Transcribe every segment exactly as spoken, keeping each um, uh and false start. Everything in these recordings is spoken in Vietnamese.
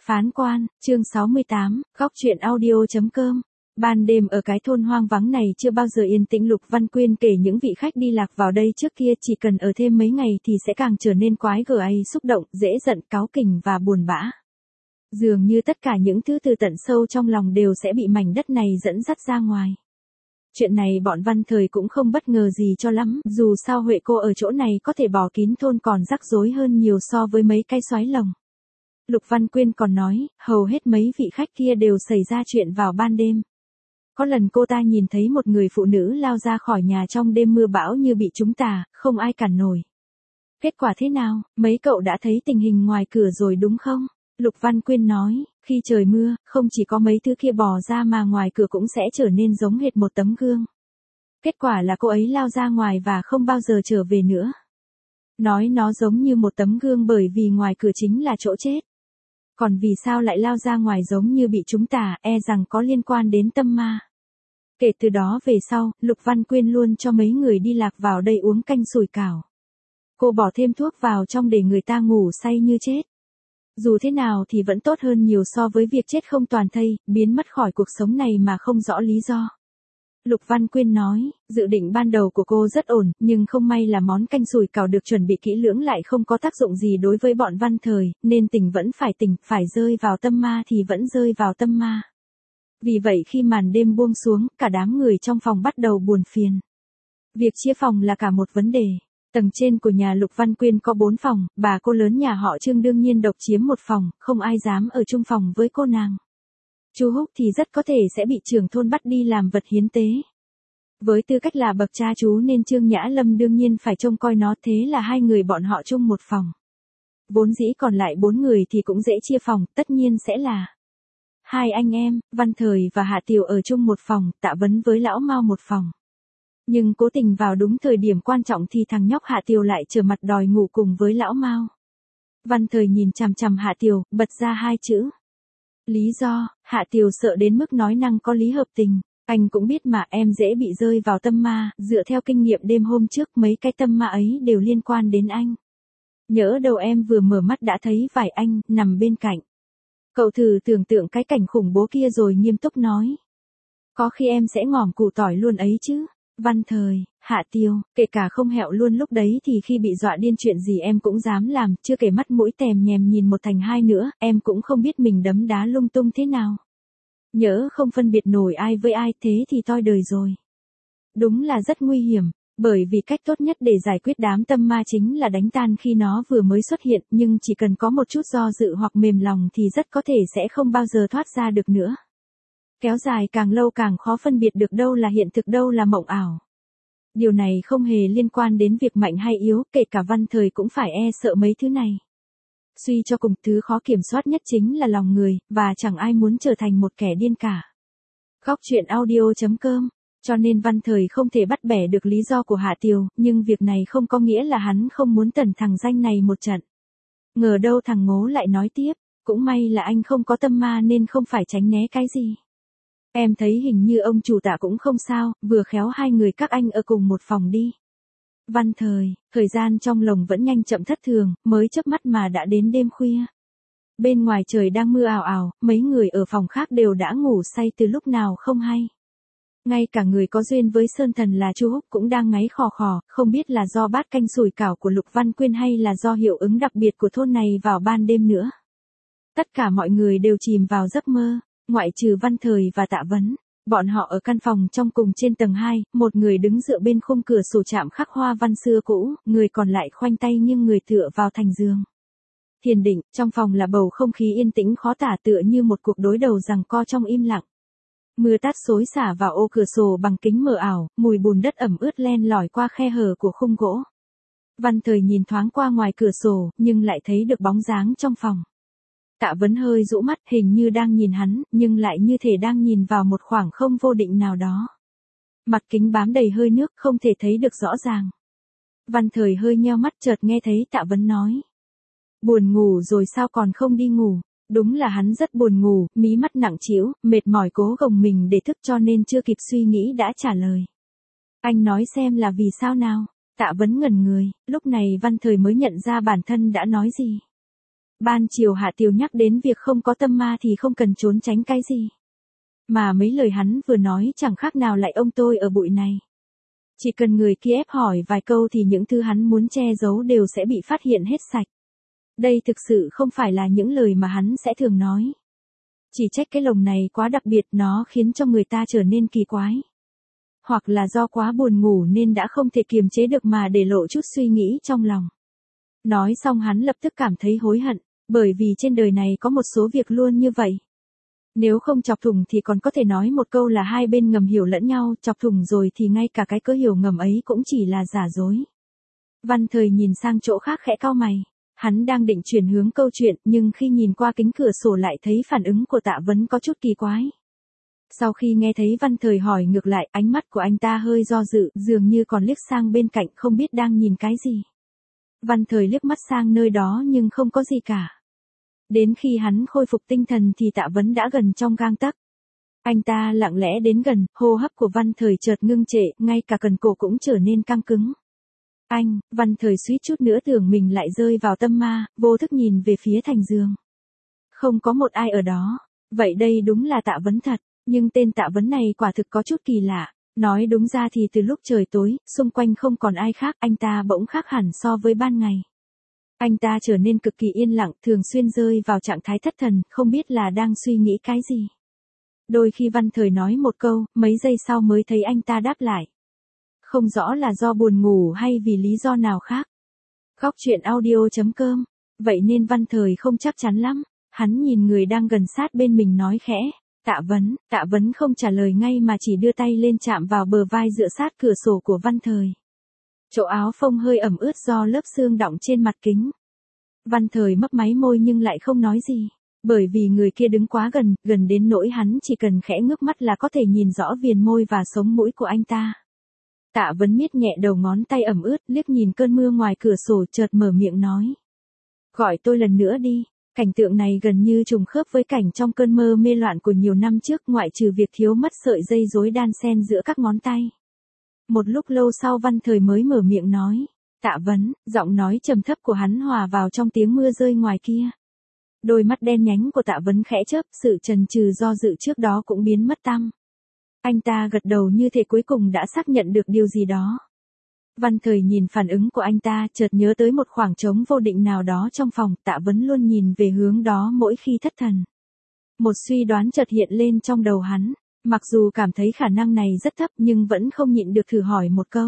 Phán quan, chương sáu mươi tám, góc truyện audio.com. Ban đêm ở cái thôn hoang vắng này chưa bao giờ yên tĩnh. Lục Văn Quyên kể những vị khách đi lạc vào đây trước kia chỉ cần ở thêm mấy ngày thì sẽ càng trở nên quái gở, xúc động, dễ giận, cáu kỉnh và buồn bã. Dường như tất cả những thứ từ tận sâu trong lòng đều sẽ bị mảnh đất này dẫn dắt ra ngoài. Chuyện này bọn Văn Thời cũng không bất ngờ gì cho lắm, dù sao Huệ cô ở chỗ này có thể bỏ kín thôn còn rắc rối hơn nhiều so với mấy cái xoáy lồng. Lục Văn Quyên còn nói, hầu hết mấy vị khách kia đều xảy ra chuyện vào ban đêm. Có lần cô ta nhìn thấy một người phụ nữ lao ra khỏi nhà trong đêm mưa bão như bị trúng tà, không ai cản nổi. Kết quả thế nào, mấy cậu đã thấy tình hình ngoài cửa rồi đúng không? Lục Văn Quyên nói, khi trời mưa, không chỉ có mấy thứ kia bò ra mà ngoài cửa cũng sẽ trở nên giống hệt một tấm gương. Kết quả là cô ấy lao ra ngoài và không bao giờ trở về nữa. Nói nó giống như một tấm gương bởi vì ngoài cửa chính là chỗ chết. Còn vì sao lại lao ra ngoài giống như bị trúng tà, e rằng có liên quan đến tâm ma. Kể từ đó về sau, Lục Văn Quyên luôn cho mấy người đi lạc vào đây uống canh sủi cảo. Cô bỏ thêm thuốc vào trong để người ta ngủ say như chết. Dù thế nào thì vẫn tốt hơn nhiều so với việc chết không toàn thây, biến mất khỏi cuộc sống này mà không rõ lý do. Lục Văn Quyên nói, dự định ban đầu của cô rất ổn, nhưng không may là món canh sủi cảo được chuẩn bị kỹ lưỡng lại không có tác dụng gì đối với bọn Văn Thời, nên tỉnh vẫn phải tỉnh, phải rơi vào tâm ma thì vẫn rơi vào tâm ma. Vì vậy khi màn đêm buông xuống, cả đám người trong phòng bắt đầu buồn phiền. Việc chia phòng là cả một vấn đề. Tầng trên của nhà Lục Văn Quyên có bốn phòng, bà cô lớn nhà họ Trương đương nhiên độc chiếm một phòng, không ai dám ở chung phòng với cô nàng. Chú Húc thì rất có thể sẽ bị trưởng thôn bắt đi làm vật hiến tế. Với tư cách là bậc cha chú nên Trương Nhã Lâm đương nhiên phải trông coi nó, thế là hai người bọn họ chung một phòng. Vốn dĩ còn lại bốn người thì cũng dễ chia phòng, tất nhiên sẽ là hai anh em, Văn Thời và Hạ Tiểu ở chung một phòng, Tạ Vấn với Lão Mao một phòng. Nhưng cố tình vào đúng thời điểm quan trọng thì thằng nhóc Hạ Tiểu lại trở mặt đòi ngủ cùng với Lão Mao. Văn Thời nhìn chằm chằm Hạ Tiểu, bật ra hai chữ. Lý do, Hạ Tiểu sợ đến mức nói năng có lý hợp tình. Anh cũng biết mà, em dễ bị rơi vào tâm ma, dựa theo kinh nghiệm đêm hôm trước mấy cái tâm ma ấy đều liên quan đến anh. Nhỡ đâu em vừa mở mắt đã thấy vải anh, nằm bên cạnh. Cậu thử tưởng tượng cái cảnh khủng bố kia rồi nghiêm túc nói. Có khi em sẽ ngỏm củ tỏi luôn ấy chứ. Văn Thời, Hạ Tiểu, kể cả không hẹo luôn lúc đấy thì khi bị dọa điên chuyện gì em cũng dám làm, chưa kể mắt mũi tèm nhèm nhìn một thành hai nữa, em cũng không biết mình đấm đá lung tung thế nào. Nhỡ không phân biệt nổi ai với ai thế thì toi đời rồi. Đúng là rất nguy hiểm, bởi vì cách tốt nhất để giải quyết đám tâm ma chính là đánh tan khi nó vừa mới xuất hiện, nhưng chỉ cần có một chút do dự hoặc mềm lòng thì rất có thể sẽ không bao giờ thoát ra được nữa. Kéo dài càng lâu càng khó phân biệt được đâu là hiện thực đâu là mộng ảo. Điều này không hề liên quan đến việc mạnh hay yếu, kể cả Văn Thời cũng phải e sợ mấy thứ này. Suy cho cùng, thứ khó kiểm soát nhất chính là lòng người, và chẳng ai muốn trở thành một kẻ điên cả. Góc truyện audio.com. Cho nên Văn Thời không thể bắt bẻ được lý do của Hạ Tiểu, nhưng việc này không có nghĩa là hắn không muốn tẩn thằng danh này một trận. Ngờ đâu thằng Ngố lại nói tiếp, cũng may là anh không có tâm ma nên không phải tránh né cái gì. Em thấy hình như ông chủ Tạ cũng không sao, vừa khéo hai người các anh ở cùng một phòng đi. Văn Thời, thời gian trong lồng vẫn nhanh chậm thất thường, mới chớp mắt mà đã đến đêm khuya. Bên ngoài trời đang mưa ào ào, mấy người ở phòng khác đều đã ngủ say từ lúc nào không hay. Ngay cả người có duyên với Sơn Thần là Chu Húc cũng đang ngáy khò khò, không biết là do bát canh sủi cảo của Lục Văn Quyên hay là do hiệu ứng đặc biệt của thôn này vào ban đêm nữa. Tất cả mọi người đều chìm vào giấc mơ, ngoại trừ Văn Thời và Tạ Vấn. Bọn họ ở căn phòng trong cùng trên tầng hai, một người đứng dựa bên khung cửa sổ chạm khắc hoa văn xưa cũ, người còn lại khoanh tay nghiêng người tựa vào thành giường. Thiền định, trong phòng là bầu không khí yên tĩnh khó tả tựa như một cuộc đối đầu giằng co trong im lặng. Mưa tát xối xả vào ô cửa sổ bằng kính mờ ảo, mùi bùn đất ẩm ướt len lỏi qua khe hở của khung gỗ. Văn Thời nhìn thoáng qua ngoài cửa sổ, nhưng lại thấy được bóng dáng trong phòng. Tạ Vấn hơi rũ mắt, hình như đang nhìn hắn, nhưng lại như thể đang nhìn vào một khoảng không vô định nào đó. Mặt kính bám đầy hơi nước, không thể thấy được rõ ràng. Văn Thời hơi nheo mắt, chợt nghe thấy Tạ Vấn nói. Buồn ngủ rồi sao còn không đi ngủ? Đúng là hắn rất buồn ngủ, mí mắt nặng trĩu, mệt mỏi cố gồng mình để thức cho nên chưa kịp suy nghĩ đã trả lời. Anh nói xem là vì sao nào? Tạ Vấn ngẩn người, lúc này Văn Thời mới nhận ra bản thân đã nói gì. Ban chiều Hạ Tiều nhắc đến việc không có tâm ma thì không cần trốn tránh cái gì. Mà mấy lời hắn vừa nói chẳng khác nào lại ông tôi ở bụi này. Chỉ cần người kia ép hỏi vài câu thì những thứ hắn muốn che giấu đều sẽ bị phát hiện hết sạch. Đây thực sự không phải là những lời mà hắn sẽ thường nói. Chỉ trách cái lồng này quá đặc biệt, nó khiến cho người ta trở nên kỳ quái. Hoặc là do quá buồn ngủ nên đã không thể kiềm chế được mà để lộ chút suy nghĩ trong lòng. Nói xong hắn lập tức cảm thấy hối hận, bởi vì trên đời này có một số việc luôn như vậy. Nếu không chọc thủng thì còn có thể nói một câu là hai bên ngầm hiểu lẫn nhau, chọc thủng rồi thì ngay cả cái cớ hiểu ngầm ấy cũng chỉ là giả dối. Văn Thời nhìn sang chỗ khác khẽ cau mày. Hắn đang định chuyển hướng câu chuyện nhưng khi nhìn qua kính cửa sổ lại thấy phản ứng của Tạ Vấn có chút kỳ quái. Sau khi nghe thấy Văn Thời hỏi ngược lại, ánh mắt của anh ta hơi do dự, dường như còn liếc sang bên cạnh không biết đang nhìn cái gì. Văn Thời liếc mắt sang nơi đó nhưng không có gì cả. Đến khi hắn khôi phục tinh thần thì Tạ Vấn đã gần trong gang tấc. Anh ta lặng lẽ đến gần, hô hấp của Văn Thời chợt ngưng trệ, ngay cả cần cổ cũng trở nên căng cứng. Anh, Văn Thời suýt chút nữa tưởng mình lại rơi vào tâm ma, vô thức nhìn về phía thành giường. Không có một ai ở đó. Vậy đây đúng là Tạ Vấn thật, nhưng tên Tạ Vấn này quả thực có chút kỳ lạ. Nói đúng ra thì từ lúc trời tối, xung quanh không còn ai khác, anh ta bỗng khác hẳn so với ban ngày. Anh ta trở nên cực kỳ yên lặng, thường xuyên rơi vào trạng thái thất thần, không biết là đang suy nghĩ cái gì. Đôi khi Văn Thời nói một câu, mấy giây sau mới thấy anh ta đáp lại. Không rõ là do buồn ngủ hay vì lý do nào khác. Góc truyện audio chấm com. Vậy nên Văn Thời không chắc chắn lắm. Hắn nhìn người đang gần sát bên mình nói khẽ. Tạ Vấn, Tạ Vấn không trả lời ngay mà chỉ đưa tay lên chạm vào bờ vai dựa sát cửa sổ của Văn Thời. Chỗ áo phông hơi ẩm ướt do lớp sương đọng trên mặt kính. Văn Thời mấp máy môi nhưng lại không nói gì. Bởi vì người kia đứng quá gần, gần đến nỗi hắn chỉ cần khẽ ngước mắt là có thể nhìn rõ viền môi và sống mũi của anh ta. Tạ Vấn miết nhẹ đầu ngón tay ẩm ướt, liếc nhìn cơn mưa ngoài cửa sổ chợt mở miệng nói. Gọi tôi lần nữa đi. Cảnh tượng này gần như trùng khớp với cảnh trong cơn mơ mê loạn của nhiều năm trước, ngoại trừ việc thiếu mất sợi dây rối đan xen giữa các ngón tay. Một lúc lâu sau Văn Thời mới mở miệng nói. Tạ Vấn, giọng nói trầm thấp của hắn hòa vào trong tiếng mưa rơi ngoài kia. Đôi mắt đen nhánh của Tạ Vấn khẽ chớp, sự chần chừ do dự trước đó cũng biến mất tăm. Anh ta gật đầu như thể cuối cùng đã xác nhận được điều gì đó. Văn Thời nhìn phản ứng của anh ta, chợt nhớ tới một khoảng trống vô định nào đó trong phòng, Tạ Vấn luôn nhìn về hướng đó mỗi khi thất thần. Một suy đoán chợt hiện lên trong đầu hắn, mặc dù cảm thấy khả năng này rất thấp nhưng vẫn không nhịn được thử hỏi một câu.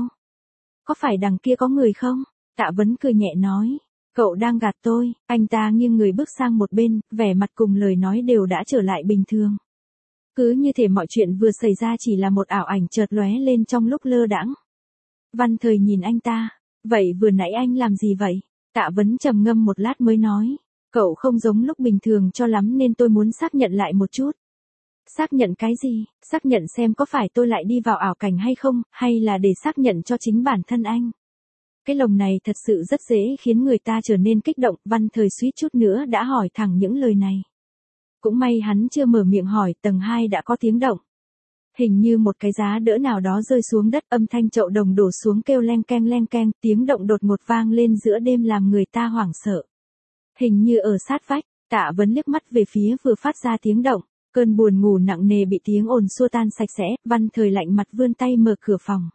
Có phải đằng kia có người không? Tạ Vấn cười nhẹ nói. Cậu đang gạt tôi. Anh ta nghiêng người bước sang một bên, vẻ mặt cùng lời nói đều đã trở lại bình thường. Cứ như thể mọi chuyện vừa xảy ra chỉ là một ảo ảnh chợt lóe lên trong lúc lơ đãng. Văn Thời nhìn anh ta. Vậy vừa nãy anh làm gì vậy? Tạ Vấn trầm ngâm một lát mới nói. Cậu không giống lúc bình thường cho lắm nên tôi muốn xác nhận lại một chút. Xác nhận cái gì? Xác nhận xem có phải tôi lại đi vào ảo cảnh hay không, hay là để xác nhận cho chính bản thân anh? Cái lồng này thật sự rất dễ khiến người ta trở nên kích động, Văn Thời suýt chút nữa đã hỏi thẳng những lời này. Cũng may hắn chưa mở miệng hỏi, tầng hai đã có tiếng động. Hình như một cái giá đỡ nào đó rơi xuống đất, âm thanh chậu đồng đổ xuống kêu leng keng leng keng, tiếng động đột ngột vang lên giữa đêm làm người ta hoảng sợ. Hình như ở sát vách, Tạ Vấn liếc mắt về phía vừa phát ra tiếng động, cơn buồn ngủ nặng nề bị tiếng ồn xua tan sạch sẽ, Văn Thời lạnh mặt vươn tay mở cửa phòng.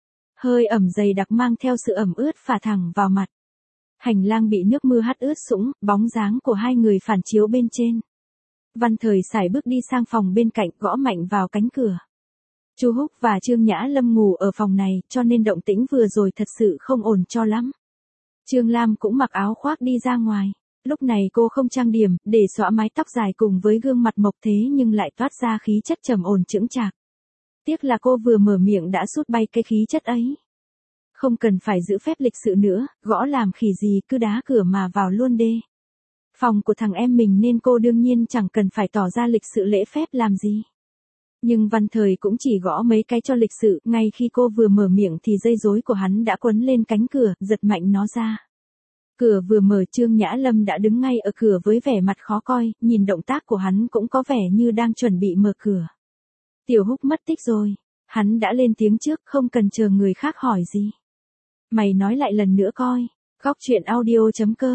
Hơi ẩm dày đặc mang theo sự ẩm ướt phả thẳng vào mặt. Hành lang bị nước mưa hắt ướt sũng, bóng dáng của hai người phản chiếu bên trên. Văn Thời sải bước đi sang phòng bên cạnh, gõ mạnh vào cánh cửa. Chu Húc và Trương Nhã Lâm ngủ ở phòng này, cho nên động tĩnh vừa rồi thật sự không ổn cho lắm. Trương Lam cũng mặc áo khoác đi ra ngoài. Lúc này cô không trang điểm, để xõa mái tóc dài cùng với gương mặt mộc thế nhưng lại toát ra khí chất trầm ổn chững chạc. Tiếc là cô vừa mở miệng đã sút bay cái khí chất ấy. Không cần phải giữ phép lịch sự nữa, gõ làm khỉ gì cứ đá cửa mà vào luôn đê. Phòng của thằng em mình nên cô đương nhiên chẳng cần phải tỏ ra lịch sự lễ phép làm gì. Nhưng Văn Thời cũng chỉ gõ mấy cái cho lịch sự, ngay khi cô vừa mở miệng thì dây rối của hắn đã quấn lên cánh cửa, giật mạnh nó ra. Cửa vừa mở, Trương Nhã Lâm đã đứng ngay ở cửa với vẻ mặt khó coi, nhìn động tác của hắn cũng có vẻ như đang chuẩn bị mở cửa. Tiểu Húc mất tích rồi. Hắn đã lên tiếng trước, không cần chờ người khác hỏi gì. Mày nói lại lần nữa coi. Góc truyện audio chấm com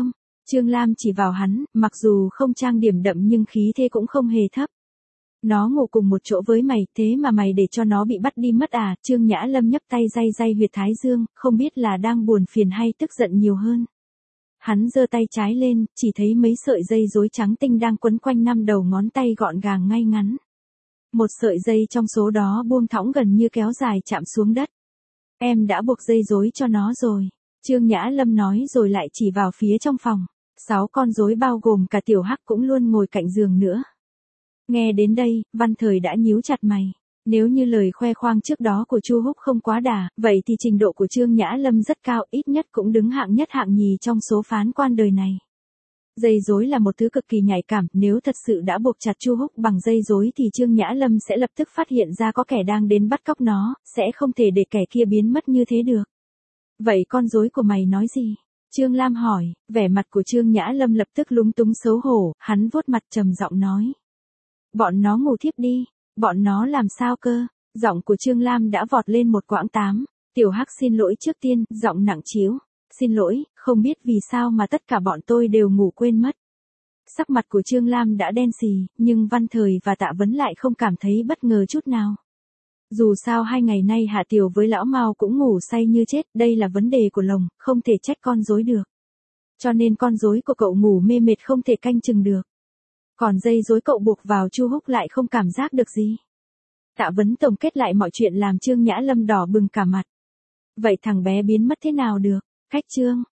Trương Lam chỉ vào hắn, mặc dù không trang điểm đậm nhưng khí thế cũng không hề thấp. Nó ngủ cùng một chỗ với mày, thế mà mày để cho nó bị bắt đi mất à? Trương Nhã Lâm nhấp tay day day huyệt thái dương, không biết là đang buồn phiền hay tức giận nhiều hơn. Hắn giơ tay trái lên, chỉ thấy mấy sợi dây rối trắng tinh đang quấn quanh năm đầu ngón tay gọn gàng ngay ngắn. Một sợi dây trong số đó buông thõng gần như kéo dài chạm xuống đất. Em đã buộc dây rối cho nó rồi. Trương Nhã Lâm nói rồi lại chỉ vào phía trong phòng. Sáu con rối bao gồm cả Tiểu Hắc cũng luôn ngồi cạnh giường nữa. Nghe đến đây, Văn Thời đã nhíu chặt mày. Nếu như lời khoe khoang trước đó của Chu Húc không quá đà, vậy thì trình độ của Trương Nhã Lâm rất cao, ít nhất cũng đứng hạng nhất hạng nhì trong số phán quan đời này. Dây rối là một thứ cực kỳ nhạy cảm, nếu thật sự đã buộc chặt Chu Húc bằng dây rối thì Trương Nhã Lâm sẽ lập tức phát hiện ra có kẻ đang đến bắt cóc nó, sẽ không thể để kẻ kia biến mất như thế được. Vậy con rối của mày nói gì? Trương Lam hỏi, vẻ mặt của Trương Nhã Lâm lập tức lúng túng xấu hổ, hắn vuốt mặt trầm giọng nói. Bọn nó ngủ thiếp đi, bọn nó làm sao cơ? Giọng của Trương Lam đã vọt lên một quãng tám. Tiểu Hắc xin lỗi trước tiên, giọng nặng trĩu. Xin lỗi, không biết vì sao mà tất cả bọn tôi đều ngủ quên mất. Sắc mặt của Trương Lam đã đen xì, nhưng Văn Thời và Tạ Vấn lại không cảm thấy bất ngờ chút nào. Dù sao hai ngày nay Hạ Tiểu với Lão Mao cũng ngủ say như chết, đây là vấn đề của lồng, không thể trách con rối được. Cho nên con rối của cậu ngủ mê mệt không thể canh chừng được. Còn dây rối cậu buộc vào Chu Húc lại không cảm giác được gì. Tạ Vấn tổng kết lại mọi chuyện làm Trương Nhã Lâm đỏ bừng cả mặt. Vậy thằng bé biến mất thế nào được? Khách Trương,